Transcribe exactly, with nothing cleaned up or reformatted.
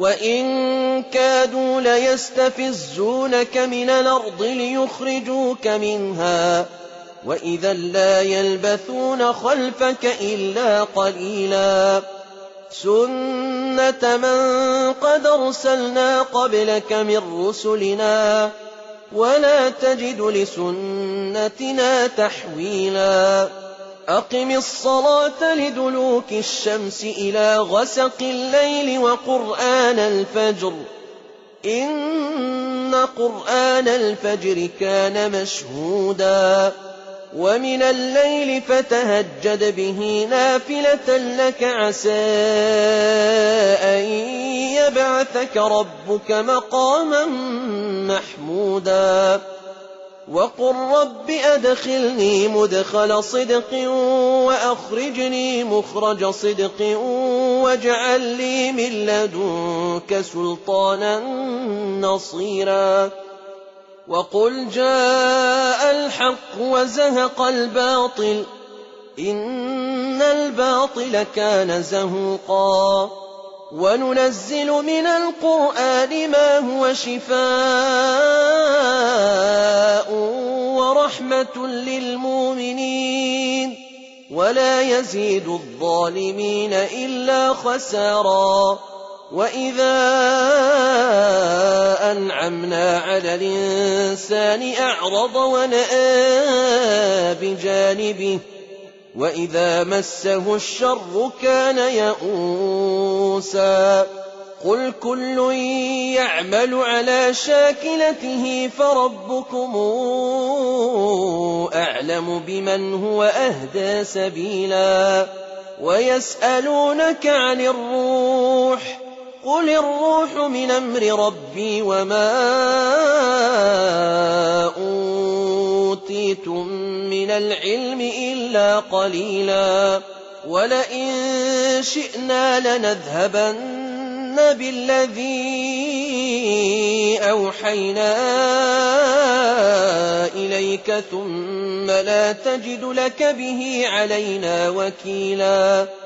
وإن كادوا ليستفزونك من الأرض ليخرجوك منها وإذا لا يلبثون خلفك إلا قليلا سنة من قد أرسلنا قبلك من رسلنا ولا تجد لسنتنا تحويلا أقم الصلاة لدلوك الشمس إلى غسق الليل وقرآن الفجر إن قرآن الفجر كان مشهودا ومن الليل فتهجد به نافلة لك عسى أن يبعثك ربك مقاما محمودا وقل رب أدخلني مدخل صدق وأخرجني مخرج صدق واجعل لي من لدنك سلطانا نصيرا وقل جاء الحق وزهق الباطل إن الباطل كان زهوقا وننزل من القرآن ما هو شفاء ورحمة للمؤمنين ولا يزيد الظالمين إلا خسارا وإذا أنعمنا على الإنسان أعرض ونأى بجانبه وإذا مسه الشر كان يئوسا قل كل يعمل على شاكلته فربكم أعلم بمن هو أهدى سبيلا ويسألونك عن الروح قل الروح من أمر ربي وما أوتيتم من العلم إلا قليلا ولئن شئنا لنذهبن بالذي أوحينا إليك ثم لا تجد لك به علينا وكيلا